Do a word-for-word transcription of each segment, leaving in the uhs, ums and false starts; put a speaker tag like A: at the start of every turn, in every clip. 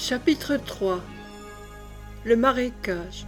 A: Chapitre trois. Le marécage.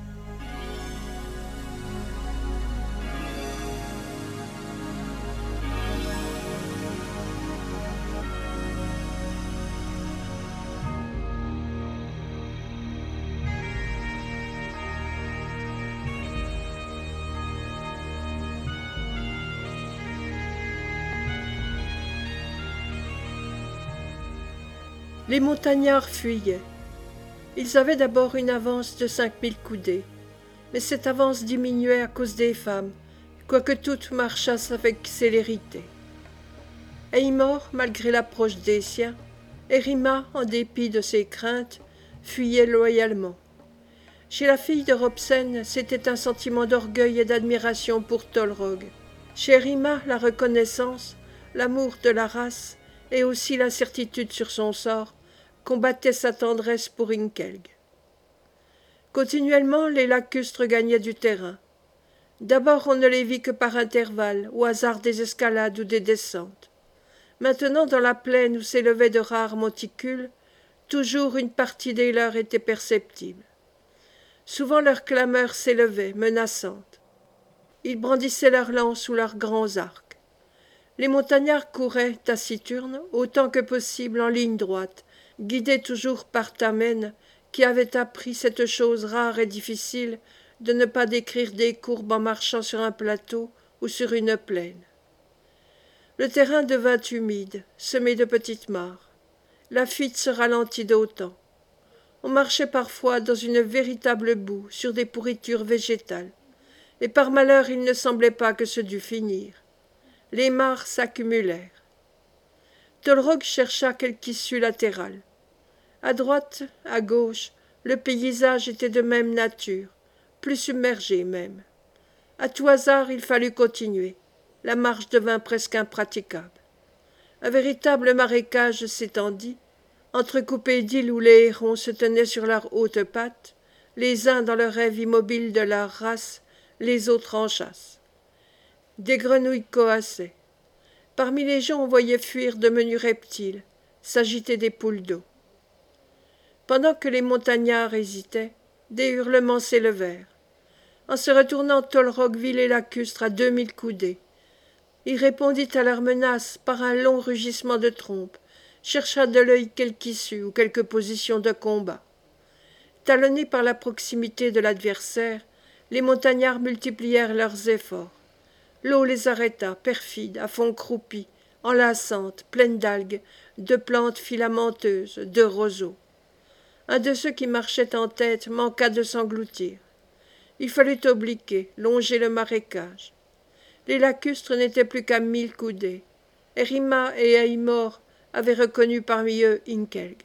A: Les montagnards fuyaient. Ils avaient d'abord une avance de cinq mille coudées, mais cette avance diminuait à cause des femmes, quoique toutes marchassent avec célérité. Eymor, malgré l'approche des siens, et Rima, en dépit de ses craintes, fuyaient loyalement. Chez la fille de Robsen, c'était un sentiment d'orgueil et d'admiration pour Tolrog. Chez Rima, la reconnaissance, l'amour de la race, et aussi l'incertitude sur son sort, combattaient sa tendresse pour Inkelg. Continuellement, les lacustres gagnaient du terrain. D'abord, on ne les vit que par intervalles, au hasard des escalades ou des descentes. Maintenant, dans la plaine où s'élevaient de rares monticules, toujours une partie des leurs était perceptible. Souvent leurs clameurs s'élevaient, menaçantes. Ils brandissaient leurs lances ou leurs grands arcs. Les montagnards couraient, taciturnes, autant que possible en ligne droite, guidés toujours par Tamen, qui avait appris cette chose rare et difficile de ne pas décrire des courbes en marchant sur un plateau ou sur une plaine. Le terrain devint humide, semé de petites mares. La fuite se ralentit d'autant. On marchait parfois dans une véritable boue sur des pourritures végétales, et par malheur il ne semblait pas que ce dût finir. Les mares s'accumulèrent. Tolrog chercha quelque issue latérale. À droite, à gauche, le paysage était de même nature, plus submergé même. À tout hasard, il fallut continuer. La marche devint presque impraticable. Un véritable marécage s'étendit, entrecoupé d'îles où les hérons se tenaient sur leurs hautes pattes, les uns dans le rêve immobile de leur race, les autres en chasse. Des grenouilles coassaient. Parmi les gens, on voyait fuir de menus reptiles, s'agiter des poules d'eau. Pendant que les montagnards hésitaient, des hurlements s'élevèrent. En se retournant, Tolrog vit les lacustres à deux mille coudées. Il répondit à leurs menaces par un long rugissement de trompe, chercha de l'œil quelque issue ou quelque position de combat. Talonnés par la proximité de l'adversaire, les montagnards multiplièrent leurs efforts. L'eau les arrêta, perfides, à fond croupi, enlaçantes, pleines d'algues, de plantes filamenteuses, de roseaux. Un de ceux qui marchaient en tête manqua de s'engloutir. Il fallut obliquer, longer le marécage. Les lacustres n'étaient plus qu'à mille coudées. Rima et Eymor avaient reconnu parmi eux Inkelg.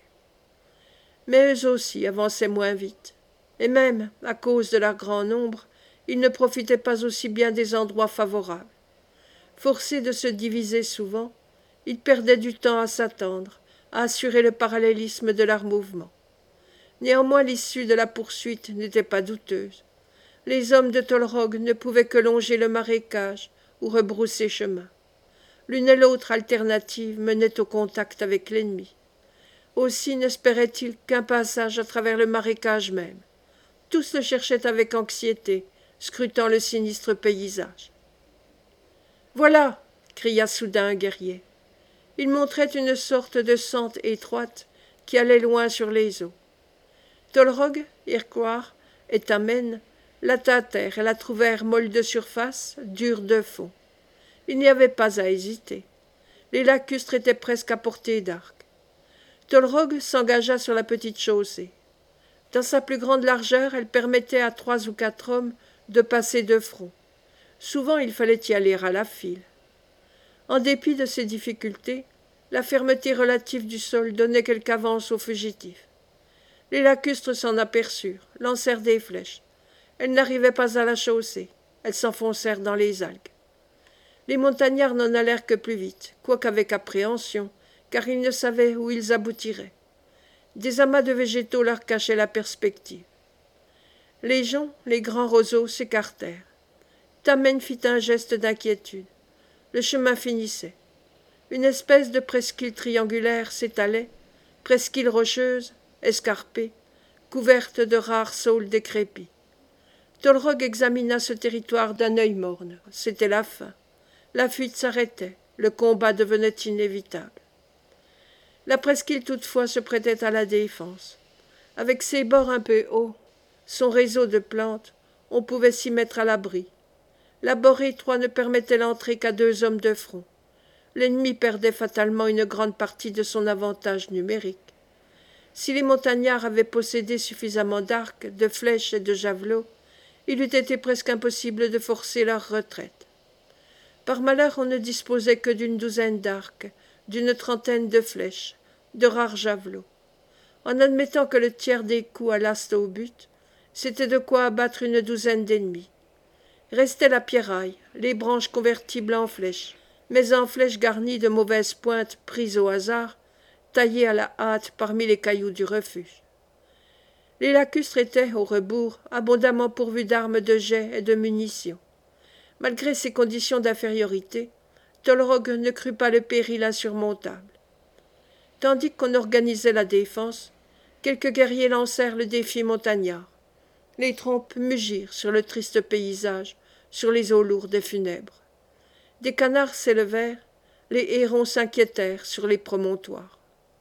A: Mais eux aussi avançaient moins vite. Et même, à cause de leur grand nombre, ils ne profitaient pas aussi bien des endroits favorables. Forcés de se diviser souvent, ils perdaient du temps à s'attendre, à assurer le parallélisme de leurs mouvements. Néanmoins, l'issue de la poursuite n'était pas douteuse. Les hommes de Tolrog ne pouvaient que longer le marécage ou rebrousser chemin. L'une et l'autre alternative menait au contact avec l'ennemi. Aussi n'espéraient-ils qu'un passage à travers le marécage même. Tous le cherchaient avec anxiété, scrutant le sinistre paysage. « Voilà !» cria soudain un guerrier. Il montrait une sorte de sente étroite qui allait loin sur les eaux. Tolrog, Irquhar et Tamen la tâtèrent et la trouvèrent molle de surface, dure de fond. Il n'y avait pas à hésiter. Les lacustres étaient presque à portée d'arc. Tolrog s'engagea sur la petite chaussée. Dans sa plus grande largeur, elle permettait à trois ou quatre hommes de passer de front. Souvent, il fallait y aller à la file. En dépit de ces difficultés, la fermeté relative du sol donnait quelque avance aux fugitifs. Les lacustres s'en aperçurent, lancèrent des flèches. Elles n'arrivaient pas à la chaussée, elles s'enfoncèrent dans les algues. Les montagnards n'en allèrent que plus vite, quoiqu'avec appréhension, car ils ne savaient où ils aboutiraient. Des amas de végétaux leur cachaient la perspective. Les joncs, les grands roseaux, s'écartèrent. Tamen fit un geste d'inquiétude. Le chemin finissait. Une espèce de presqu'île triangulaire s'étalait, presqu'île rocheuse, escarpée, couverte de rares saules décrépits. Tolrog examina ce territoire d'un œil morne. C'était la fin. La fuite s'arrêtait. Le combat devenait inévitable. La presqu'île toutefois se prêtait à la défense. Avec ses bords un peu hauts, son réseau de plantes, on pouvait s'y mettre à l'abri. L'abord étroit ne permettait l'entrée qu'à deux hommes de front. L'ennemi perdait fatalement une grande partie de son avantage numérique. Si les montagnards avaient possédé suffisamment d'arcs, de flèches et de javelots, il eût été presque impossible de forcer leur retraite. Par malheur, on ne disposait que d'une douzaine d'arcs, d'une trentaine de flèches, de rares javelots. En admettant que le tiers des coups allassent au but, c'était de quoi abattre une douzaine d'ennemis. Restait la pierraille, les branches convertibles en flèches, mais en flèches garnies de mauvaises pointes prises au hasard, taillées à la hâte parmi les cailloux du refuge. Les lacustres étaient, au rebours, abondamment pourvus d'armes de jet et de munitions. Malgré ces conditions d'infériorité, Tolrog ne crut pas le péril insurmontable. Tandis qu'on organisait la défense, quelques guerriers lancèrent le défi montagnard. Les trompes mugirent sur le triste paysage, sur les eaux lourdes et funèbres. Des canards s'élevèrent, les hérons s'inquiétèrent sur les promontoires.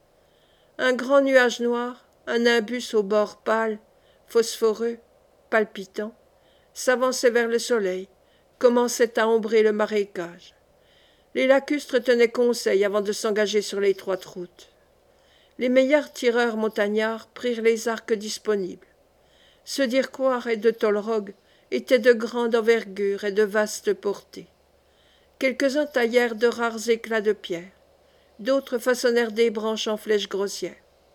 A: Un grand nuage noir, un nimbus au bord pâle, phosphoreux, palpitant, s'avançait vers le soleil, commençait à ombrer le marécage. Les lacustres tenaient conseil avant de s'engager sur l'étroite route. Les meilleurs tireurs montagnards prirent les arcs disponibles. Ceux d'Iroquois et de Tolrog étaient de grande envergure et de vaste portée. Quelques-uns taillèrent de rares éclats de pierre, d'autres façonnèrent des branches en flèches grossières.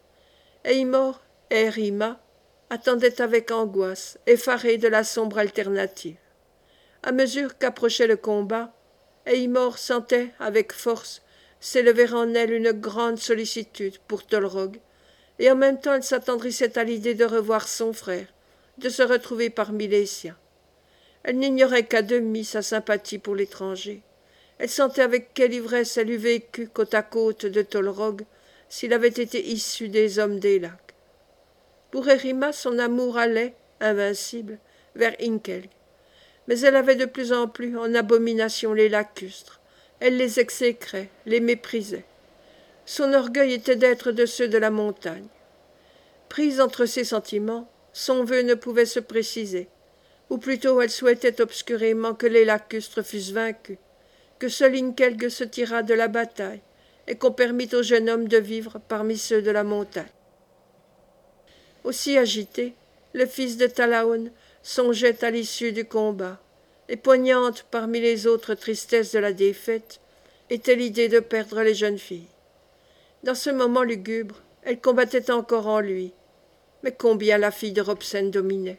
A: Eymor et Herima attendaient avec angoisse, effarés de la sombre alternative. À mesure qu'approchait le combat, Eymor sentait, avec force, s'élever en elle une grande sollicitude pour Tolrog, et en même temps elle s'attendrissait à l'idée de revoir son frère, de se retrouver parmi les siens. Elle n'ignorait qu'à demi sa sympathie pour l'étranger. Elle sentait avec quelle ivresse elle eût vécu côte à côte de Tolrog s'il avait été issu des hommes des lacs. Pour Herima, son amour allait, invincible, vers Inkelg. Mais elle avait de plus en plus en abomination les lacustres. Elle les exécrait, les méprisait. Son orgueil était d'être de ceux de la montagne. Prise entre ces sentiments, son vœu ne pouvait se préciser, ou plutôt elle souhaitait obscurément que les lacustres fussent vaincus, que seul Inkelg se tirât de la bataille, et qu'on permît au jeune homme de vivre parmi ceux de la montagne. Aussi agité, le fils de Talaon songeait à l'issue du combat, et poignante parmi les autres tristesses de la défaite était l'idée de perdre les jeunes filles. Dans ce moment lugubre, elle combattait encore en lui, mais combien la fille de Robsen dominait.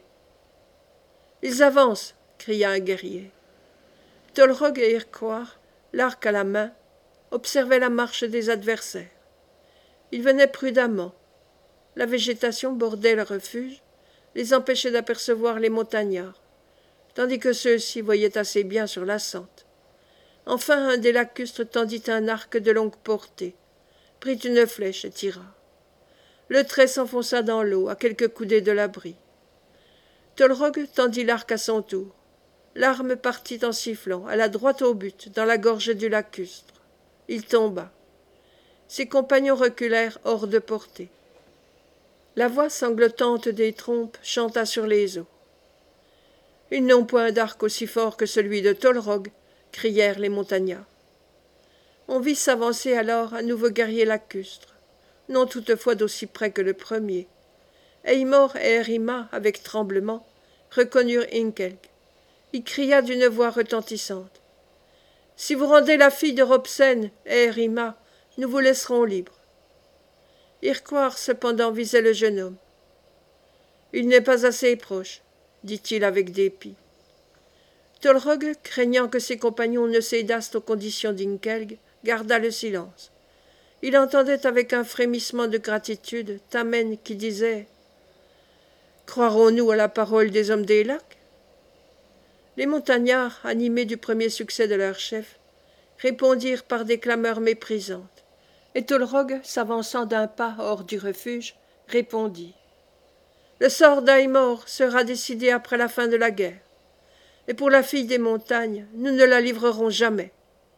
A: « Ils avancent !» cria un guerrier. Tolrog et Iroquois, l'arc à la main, observaient la marche des adversaires. Ils venaient prudemment. La végétation bordait le refuge, les empêchait d'apercevoir les montagnards, tandis que ceux-ci voyaient assez bien sur la sente. Enfin, un des lacustres tendit un arc de longue portée, prit une flèche et tira. Le trait s'enfonça dans l'eau, à quelques coudées de l'abri. Tolrog tendit l'arc à son tour. L'arme partit en sifflant, à la droite au but, dans la gorge du lacustre. Il tomba. Ses compagnons reculèrent hors de portée. La voix sanglotante des trompes chanta sur les eaux. « Ils n'ont point d'arc aussi fort que celui de Tolrog !» crièrent les montagnards. On vit s'avancer alors un nouveau guerrier lacustre, non toutefois d'aussi près que le premier. Eymor et Herima, avec tremblement, reconnurent Inkelg. Il cria d'une voix retentissante. « Si vous rendez la fille de Robsen et Herima, nous vous laisserons libres. » Iroquois cependant visait le jeune homme. « Il n'est pas assez proche, » dit-il avec dépit. Tolrog, craignant que ses compagnons ne cédassent aux conditions d'Inkelg, garda le silence. Il entendait avec un frémissement de gratitude Tamen qui disait « Croirons-nous à la parole des hommes des lacs ?» Les montagnards, animés du premier succès de leur chef, répondirent par des clameurs méprisantes, et Tolrog, s'avançant d'un pas hors du refuge, répondit. Le sort d'Aïmor sera décidé après la fin de la guerre. Et pour la fille des montagnes, nous ne la livrerons jamais.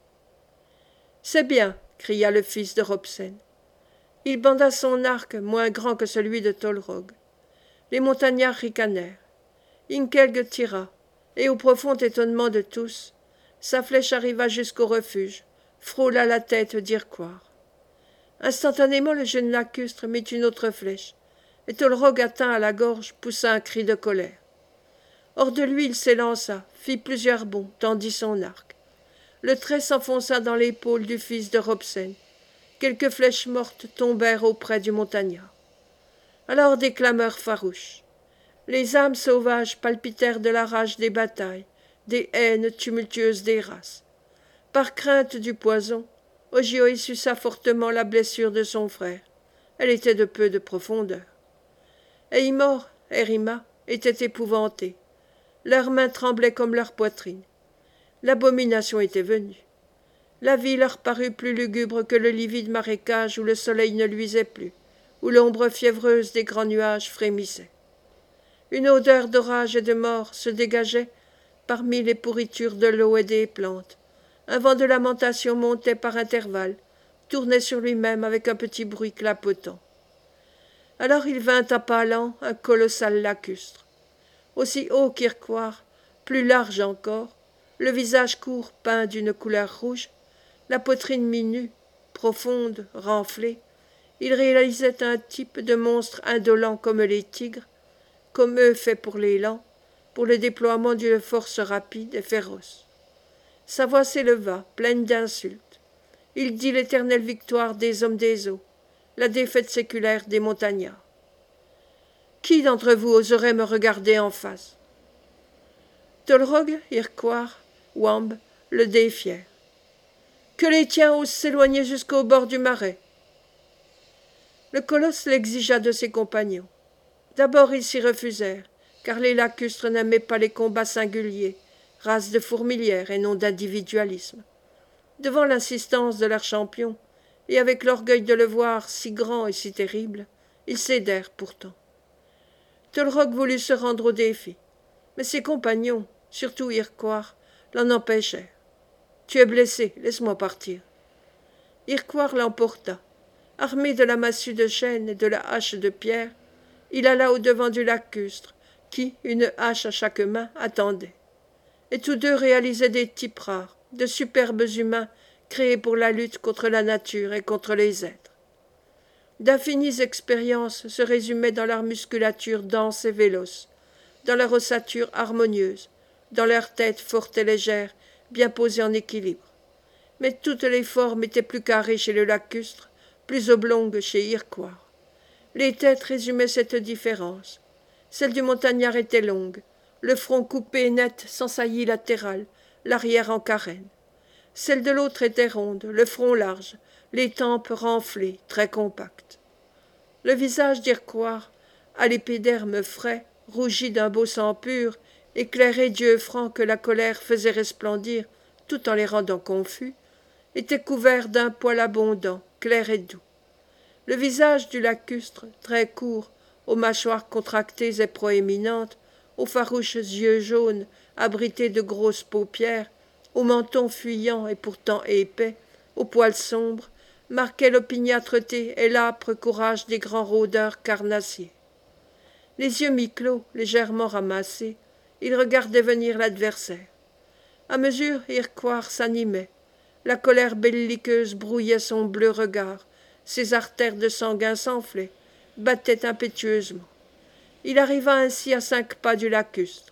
A: C'est bien, cria le fils de Robsen. Il banda son arc, moins grand que celui de Tolrog. Les montagnards ricanèrent. Inkelg tira, et au profond étonnement de tous, sa flèche arriva jusqu'au refuge, frôla la tête d'Irquoir. Instantanément le jeune lacustre mit une autre flèche, et Tolrog atteint à la gorge, poussa un cri de colère. Hors de lui il s'élança, fit plusieurs bonds, tendit son arc. Le trait s'enfonça dans l'épaule du fils de Robsen. Quelques flèches mortes tombèrent auprès du montagnard. Alors des clameurs farouches. Les âmes sauvages palpitèrent de la rage des batailles, des haines tumultueuses des races. Par crainte du poison, Ogioé suça fortement la blessure de son frère. Elle était de peu de profondeur. Aïmor, Hérima, étaient épouvantés. Leurs mains tremblaient comme leur poitrine. L'abomination était venue. La vie leur parut plus lugubre que le livide marécage où le soleil ne luisait plus, où l'ombre fiévreuse des grands nuages frémissait. Une odeur d'orage et de mort se dégageait parmi les pourritures de l'eau et des plantes. Un vent de lamentation montait par intervalles, tournait sur lui-même avec un petit bruit clapotant. Alors il vint à pas lents un colossal lacustre. Aussi haut qu'Irquoir, plus large encore, le visage court peint d'une couleur rouge, la poitrine mi-nue, profonde, renflée, il réalisait un type de monstre indolent comme les tigres, comme eux faits pour l'élan, pour le déploiement d'une force rapide et féroce. Sa voix s'éleva, pleine d'insultes. Il dit l'éternelle victoire des hommes des eaux, la défaite séculaire des montagnards. Qui d'entre vous oserait me regarder en face? Tolrog, Irquoir, Wamb le défièrent. Que les tiens osent s'éloigner jusqu'au bord du marais. Le colosse l'exigea de ses compagnons. D'abord ils s'y refusèrent, car les lacustres n'aimaient pas les combats singuliers, race de fourmilière et non d'individualisme. Devant l'insistance de leur champion, et avec l'orgueil de le voir si grand et si terrible, ils cédèrent pourtant. Tolrog voulut se rendre au défi, mais ses compagnons, surtout Irquoir, l'en empêchèrent. « Tu es blessé, laisse-moi partir. » Irquoir l'emporta. Armé de la massue de chêne et de la hache de pierre, il alla au-devant du lacustre, qui, une hache à chaque main, attendait. Et tous deux réalisaient des types rares, de superbes humains créés pour la lutte contre la nature et contre les êtres. D'infinies expériences se résumaient dans leur musculature dense et véloce, dans leur ossature harmonieuse, dans leur tête forte et légère, bien posée en équilibre. Mais toutes les formes étaient plus carrées chez le lacustre, plus oblongues chez Irquoir. Les têtes résumaient cette différence. Celle du montagnard était longue, le front coupé net sans saillie latérale, l'arrière en carène. Celle de l'autre était ronde, le front large, les tempes renflées, très compactes. Le visage d'Irquoir, à l'épiderme frais, rougi d'un beau sang pur, éclairé d'yeux francs que la colère faisait resplendir, tout en les rendant confus, était couvert d'un poil abondant, clair et doux. Le visage du lacustre, très court, aux mâchoires contractées et proéminentes, aux farouches yeux jaunes, abrités de grosses paupières, au menton fuyant et pourtant épais, aux poils sombres, marquait l'opiniâtreté et l'âpre courage des grands rôdeurs carnassiers. Les yeux mi-clos, légèrement ramassés, il regardait venir l'adversaire. À mesure, Irquoir s'animait. La colère belliqueuse brouillait son bleu regard, ses artères de sanguin s'enflaient, battaient impétueusement. Il arriva ainsi à cinq pas du lacustre.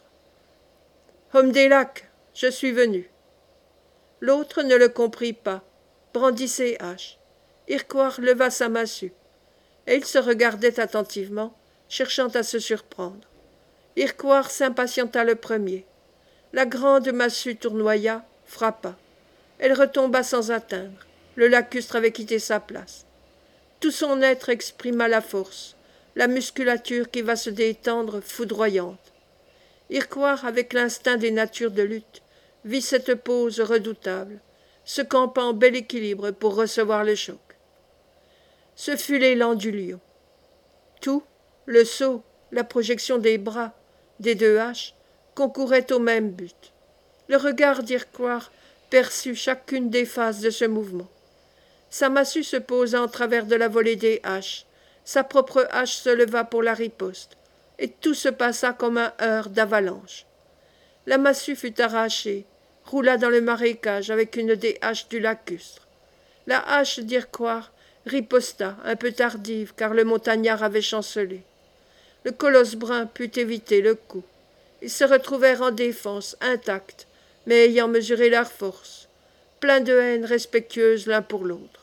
A: « Homme des lacs, je suis venu. » L'autre ne le comprit pas, brandit ses haches. Irquoir leva sa massue, et ils se regardaient attentivement, cherchant à se surprendre. Irquoir s'impatienta le premier. La grande massue tournoya, frappa. Elle retomba sans atteindre. Le lacustre avait quitté sa place. Tout son être exprima la force, la musculature qui va se détendre foudroyante. Irquoir, avec l'instinct des natures de lutte, vit cette pose redoutable, se campant en bel équilibre pour recevoir le choc. Ce fut l'élan du lion. Tout, le saut, la projection des bras, des deux haches, concouraient au même but. Le regard d'Iroquois perçut chacune des phases de ce mouvement. Sa massue se posa en travers de la volée des haches, sa propre hache se leva pour la riposte, et tout se passa comme un heurt d'avalanche. La massue fut arrachée, roula dans le marécage avec une des haches du lacustre. La hache d'Iroquois riposta, un peu tardive, car le montagnard avait chancelé. Le colosse brun put éviter le coup. Ils se retrouvèrent en défense, intacts, mais ayant mesuré leur force, pleins de haine respectueuse l'un pour l'autre.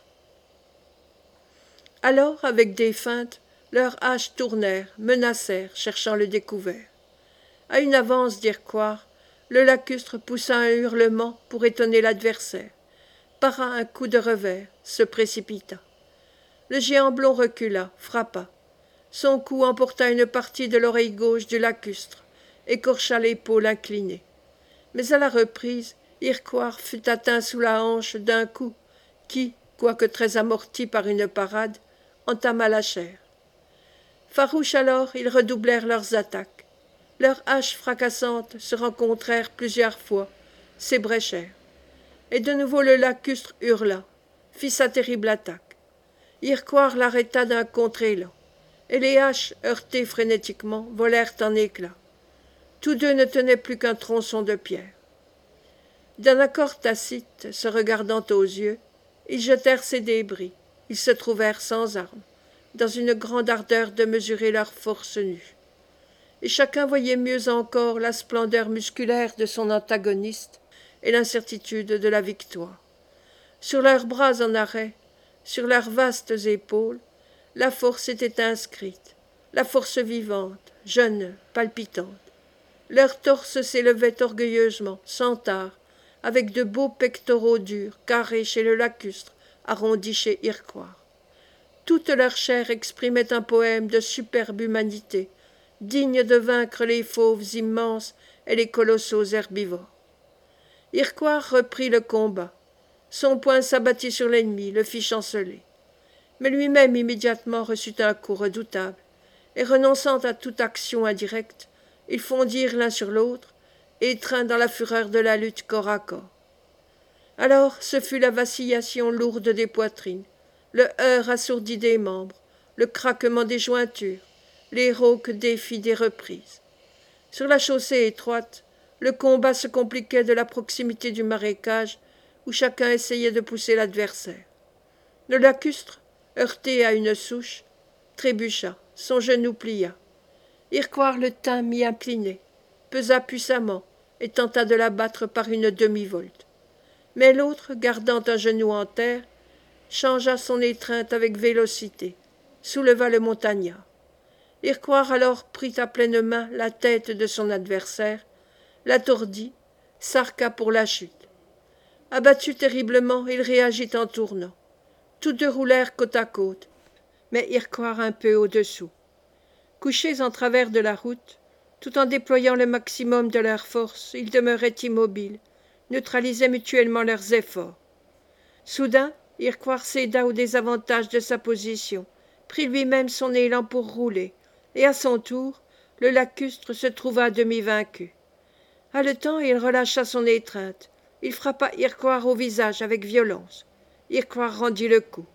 A: Alors, avec des feintes, leurs haches tournèrent, menacèrent, cherchant le découvert. À une avance d'Iroquois, le lacustre poussa un hurlement pour étonner l'adversaire, para un coup de revers, se précipita. Le géant blond recula, frappa. Son coup emporta une partie de l'oreille gauche du lacustre, écorcha l'épaule inclinée. Mais à la reprise, Iroquois fut atteint sous la hanche d'un coup qui, quoique très amorti par une parade, entama la chair. Farouches alors, ils redoublèrent leurs attaques. Leurs haches fracassantes se rencontrèrent plusieurs fois, s'ébréchèrent. Et de nouveau le lacustre hurla, fit sa terrible attaque. Iroquois l'arrêta d'un contre-élan, et les haches, heurtées frénétiquement, volèrent en éclats. Tous deux ne tenaient plus qu'un tronçon de pierre. D'un accord tacite, se regardant aux yeux, ils jetèrent ces débris, ils se trouvèrent sans armes, dans une grande ardeur de mesurer leur force nue. Et chacun voyait mieux encore la splendeur musculaire de son antagoniste et l'incertitude de la victoire. Sur leurs bras en arrêt, sur leurs vastes épaules, la force était inscrite, la force vivante, jeune, palpitante. Leurs torses s'élevaient orgueilleusement, sans tard, avec de beaux pectoraux durs, carrés chez le lacustre, arrondis chez Iroquois. Toute leur chair exprimait un poème de superbe humanité, digne de vaincre les fauves immenses et les colossaux herbivores. Iroquois reprit le combat. Son poing s'abattit sur l'ennemi, le fit chanceler. Mais lui-même immédiatement reçut un coup redoutable, et renonçant à toute action indirecte, ils fondirent l'un sur l'autre, étreints dans la fureur de la lutte corps à corps. Alors ce fut la vacillation lourde des poitrines, le heurt assourdi des membres, le craquement des jointures, les rauques défis des reprises. Sur la chaussée étroite, le combat se compliquait de la proximité du marécage, où chacun essayait de pousser l'adversaire. Le lacustre, heurté à une souche, trébucha, son genou plia. Iroquois le tint mi-incliné, pesa puissamment et tenta de l'abattre par une demi-volte. Mais l'autre, gardant un genou en terre, changea son étreinte avec vélocité, souleva le montagnard. Iroquois alors prit à pleine main la tête de son adversaire, la tordit, s'arqua pour la chute. Abattu terriblement, il réagit en tournant. Tous deux roulèrent côte à côte, mais Iroquois un peu au-dessous. Couchés en travers de la route, tout en déployant le maximum de leur force, ils demeuraient immobiles, neutralisaient mutuellement leurs efforts. Soudain, Iroquois céda au désavantage de sa position, prit lui-même son élan pour rouler, et à son tour, le lacustre se trouva à demi vaincu. Haletant, il relâcha son étreinte. Il frappa Iroquois au visage avec violence. Iroquois rendit le coup.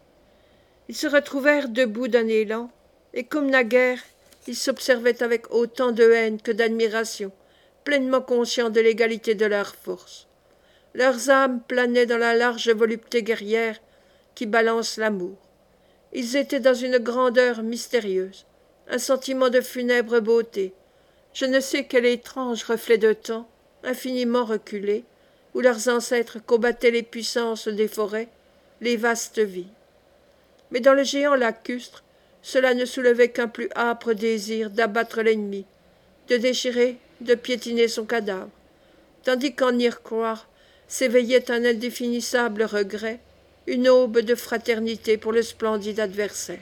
A: Ils se retrouvèrent debout d'un élan, et comme naguère, ils s'observaient avec autant de haine que d'admiration, pleinement conscients de l'égalité de leurs forces. Leurs âmes planaient dans la large volupté guerrière qui balance l'amour. Ils étaient dans une grandeur mystérieuse, un sentiment de funèbre beauté, je ne sais quel étrange reflet de temps, infiniment reculé, où leurs ancêtres combattaient les puissances des forêts, les vastes vies. Mais dans le géant lacustre, cela ne soulevait qu'un plus âpre désir d'abattre l'ennemi, de déchirer, de piétiner son cadavre, tandis qu'en Iroquois s'éveillait un indéfinissable regret, une aube de fraternité pour le splendide adversaire.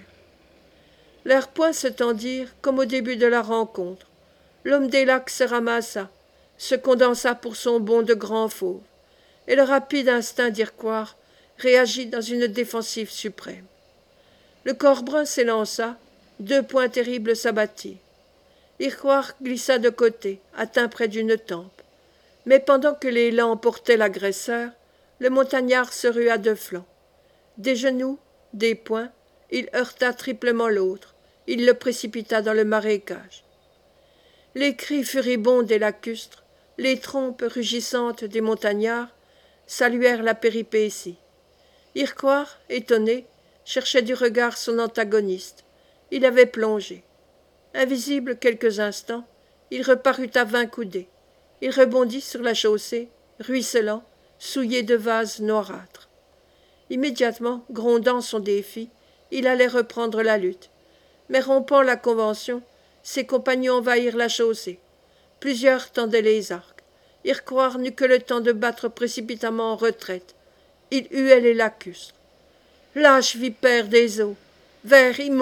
A: Leurs poings se tendirent comme au début de la rencontre. L'homme des lacs se ramassa, se condensa pour son bond de grand fauve, et le rapide instinct d'Iroquois réagit dans une défensive suprême. Le corps brun s'élança, Deux poings terribles s'abattirent. Iroquois glissa de côté, atteint près d'une tempe. Mais pendant que l'élan emportait l'agresseur, le montagnard se rua de flanc. Des genoux, des poings, il heurta triplement l'autre. Il le précipita dans le marécage. Les cris furibonds des lacustres, les trompes rugissantes des montagnards, saluèrent la péripétie. Iroquois, étonné, cherchait du regard son antagoniste. Il avait plongé. Invisible quelques instants, il reparut à vingt coudées. Il rebondit sur la chaussée, ruisselant, souillé de vases noirâtres. Immédiatement, grondant son défi, il allait reprendre la lutte. Mais rompant la convention, ses compagnons envahirent la chaussée. Plusieurs tendaient les arcs. Iroquois n'eut que le temps de battre précipitamment en retraite. Il huait les lacustres. « Lâche vipère des eaux! Ver immonde !»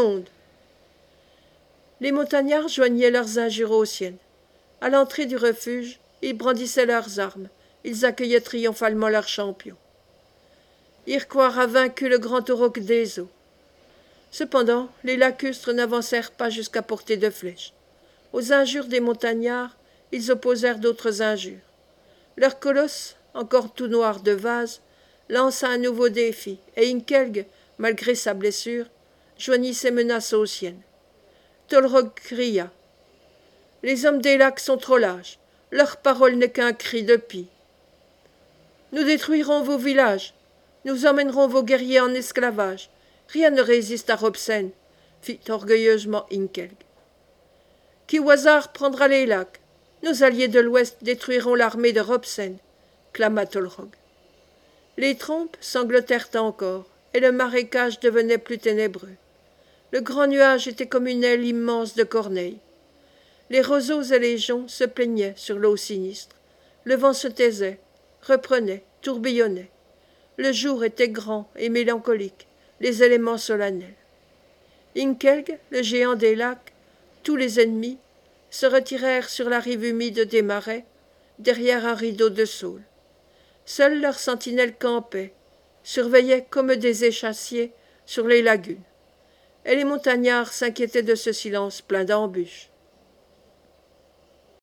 A: Les montagnards joignaient leurs injures aux siennes. À l'entrée du refuge, ils brandissaient leurs armes. Ils accueillaient triomphalement leur champion. Iroquois a vaincu le grand taureau des eaux. Cependant, les lacustres n'avancèrent pas jusqu'à portée de flèche. Aux injures des montagnards, ils opposèrent d'autres injures. Leur colosse, encore tout noir de vase, lança un nouveau défi, et Inkelg, malgré sa blessure, joignit ses menaces aux siennes. Tolrog cria. « Les hommes des lacs sont trop lâches. Leur parole n'est qu'un cri de pie. Nous détruirons vos villages. Nous emmènerons vos guerriers en esclavage. Rien ne résiste à Robsen, fit orgueilleusement Inkelg. Qui au hasard prendra les lacs. Nos alliés de l'Ouest détruiront l'armée de Robsen, clama Tolrog. Les trompes sanglotèrent encore, et le marécage devenait plus ténébreux. Le grand nuage était comme une aile immense de corneilles. Les roseaux et les joncs se plaignaient sur l'eau sinistre. Le vent se taisait, reprenait, tourbillonnait. Le jour était grand et mélancolique, les éléments solennels. Inkelg, le géant des lacs, tous les ennemis, se retirèrent sur la rive humide des marais, derrière un rideau de saules. Seuls leurs sentinelles campaient, surveillaient comme des échassiers sur les lagunes. Et les montagnards s'inquiétaient de ce silence plein d'embûches.